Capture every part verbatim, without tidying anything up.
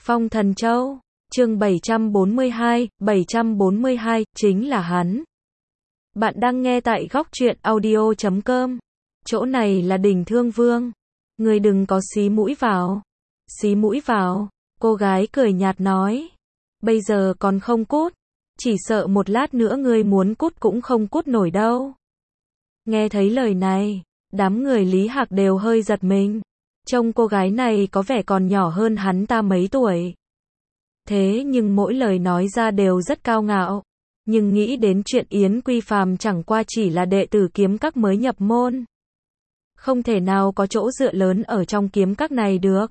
Phong Thần Châu, chương bảy trăm bốn mươi hai, bảy trăm bốn mươi hai, chính là hắn. Bạn đang nghe tại góc truyện audio chấm com. Chỗ này là Đỉnh Thương Vương. Ngươi đừng có xí mũi vào. Xí mũi vào, cô gái cười nhạt nói. Bây giờ còn không cút. Chỉ sợ một lát nữa ngươi muốn cút cũng không cút nổi đâu. Nghe thấy lời này, đám người Lý Hạc đều hơi giật mình. Trông cô gái này có vẻ còn nhỏ hơn hắn ta mấy tuổi. Thế nhưng mỗi lời nói ra đều rất cao ngạo. Nhưng nghĩ đến chuyện Yến Quy Phàm chẳng qua chỉ là đệ tử kiếm các mới nhập môn. Không thể nào có chỗ dựa lớn ở trong kiếm các này được.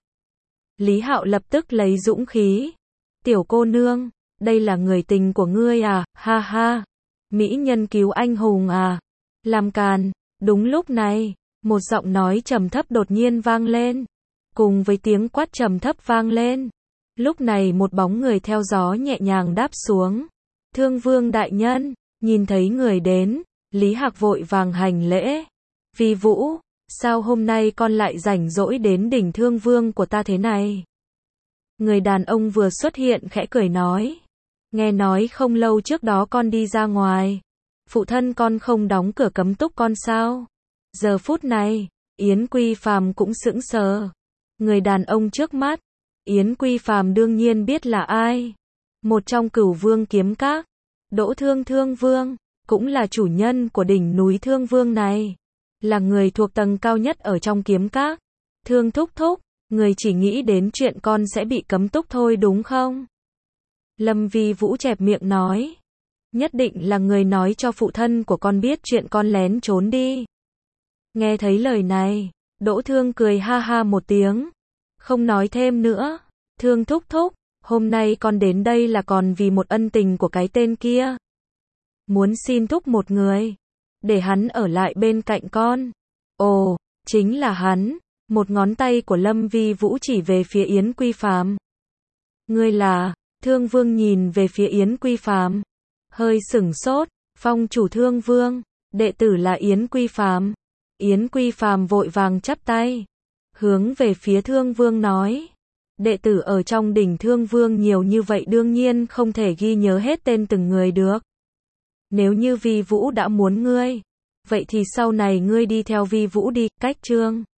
Lý Hạo lập tức lấy dũng khí. Tiểu cô nương, đây là người tình của ngươi à, ha ha. Mỹ nhân cứu anh hùng à. Làm càn. Đúng lúc này, một giọng nói trầm thấp đột nhiên vang lên. Cùng với tiếng quát trầm thấp vang lên. Lúc này một bóng người theo gió nhẹ nhàng đáp xuống. Thương Vương đại nhân, nhìn thấy người đến, Lý Hạc vội vàng hành lễ. Vi Vũ, sao hôm nay con lại rảnh rỗi đến đỉnh Thương Vương của ta thế này? Người đàn ông vừa xuất hiện khẽ cười nói. Nghe nói không lâu trước đó con đi ra ngoài. Phụ thân con không đóng cửa cấm túc con sao? Giờ phút này, Yến Quy Phàm cũng sững sờ. Người đàn ông trước mắt, Yến Quy Phàm đương nhiên biết là ai. Một trong cửu vương kiếm các, Đỗ Thương Thương Vương, cũng là chủ nhân của đỉnh núi Thương Vương này. Là người thuộc tầng cao nhất ở trong kiếm các. Thương thúc thúc, người chỉ nghĩ đến chuyện con sẽ bị cấm túc thôi đúng không? Lâm Vi Vũ chẹp miệng nói. Nhất định là người nói cho phụ thân của con biết chuyện con lén trốn đi. Nghe thấy lời này, Đỗ Thương cười ha ha một tiếng. Không nói thêm nữa. Thương thúc thúc, hôm nay con đến đây là còn vì một ân tình của cái tên kia. Muốn xin thúc một người, để hắn ở lại bên cạnh con. Ồ, chính là hắn. Một ngón tay của Lâm Vi Vũ chỉ về phía Yến Quy Phàm. Ngươi là? Thương Vương nhìn về phía Yến Quy Phàm, hơi sửng sốt. Phong chủ Thương Vương, đệ tử là Yến Quy Phàm. Yến Quy Phàm vội vàng chắp tay, hướng về phía Thương Vương nói. Đệ tử ở trong đỉnh Thương Vương nhiều như vậy đương nhiên không thể ghi nhớ hết tên từng người được. Nếu như Vi Vũ đã muốn ngươi, vậy thì sau này ngươi đi theo Vi Vũ đi, cách chương.